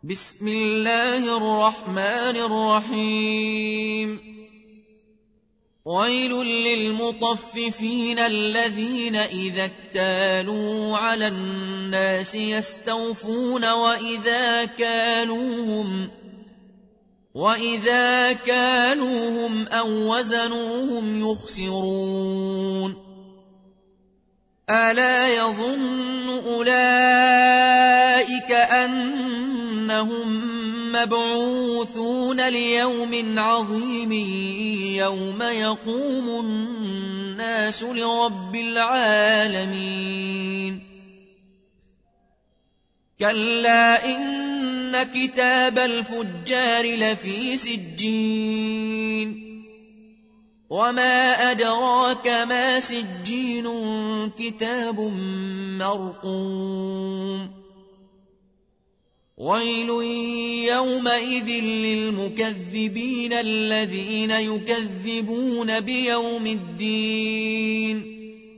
بسم الله الرحمن الرحيم ويل للمطففين الذين إذا اكتالوا على الناس يستوفون وإذا كالوهم أو وزنوهم يخسرون ألا يظن أولئك أنهم مبعوثون ليوم عظيم يوم يقوم الناس لرب العالمين كلا إن كتاب الفجار لفي سجين وما أدراك ما سجين كتاب مرقوم ويل يومئذ للمكذبين الذين يكذبون بيوم الدين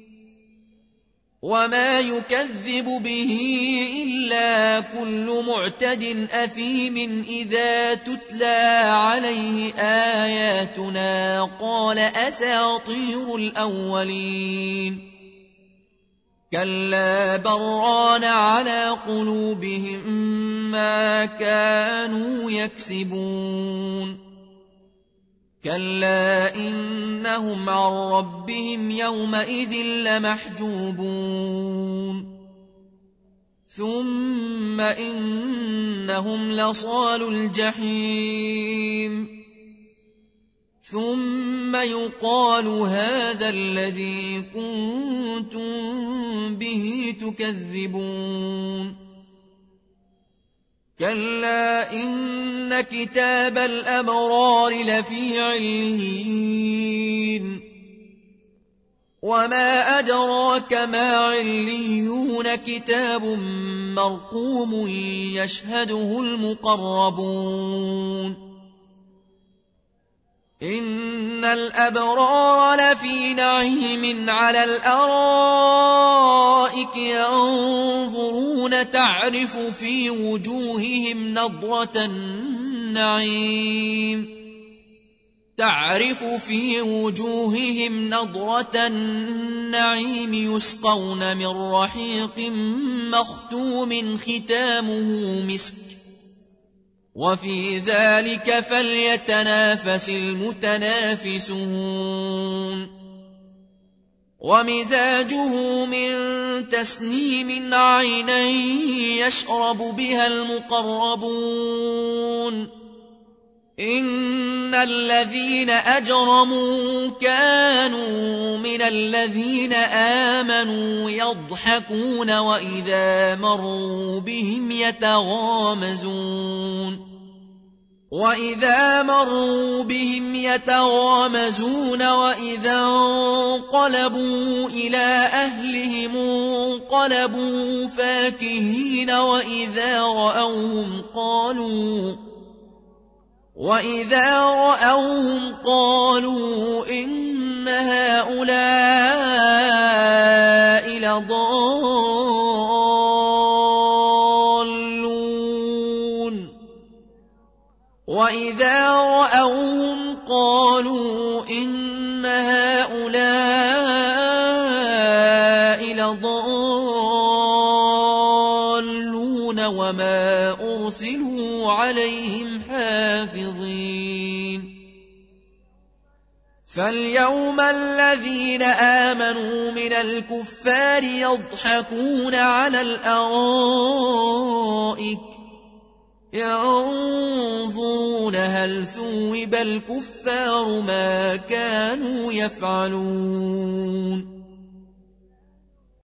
وما يكذب به إلا كل معتد أثيم إذا تتلى عليه آياتنا قال أساطير الأولين كلا بران على قلوبهم ما كانوا يكسبون كلا إنهم عن ربهم يومئذ لمحجوبون ثم إنهم لصالو الجحيم ثم يقال هذا الذي كنتم به تكذبون كلا إن كتاب الأبرار لفي عليين وما أدراك ما عليون كتاب مرقوم يشهده المقربون إن الأبرار لفي نعيم على الأرائك ينظرون تعرف في وجوههم نضرة النعيم يسقون من رحيق مختوم ختامه مسك وفي ذلك فليتنافس المتنافسون ومزاجه من تسنيم عينا يشرب بها المقربون إن الذين أجرموا كانوا من الذين آمنوا يضحكون وإذا مروا بهم يتغامزون وإذا انقلبوا إلى أهلهم انقلبوا فاكهين وإذا رأوهم قالوا إن هؤلاء لضالون وما أرسلوا عليهم حافظين فاليوم الذين آمنوا من الكفار يضحكون على الأرائك ينظرون هل ثوب الكفار ما كانوا يفعلون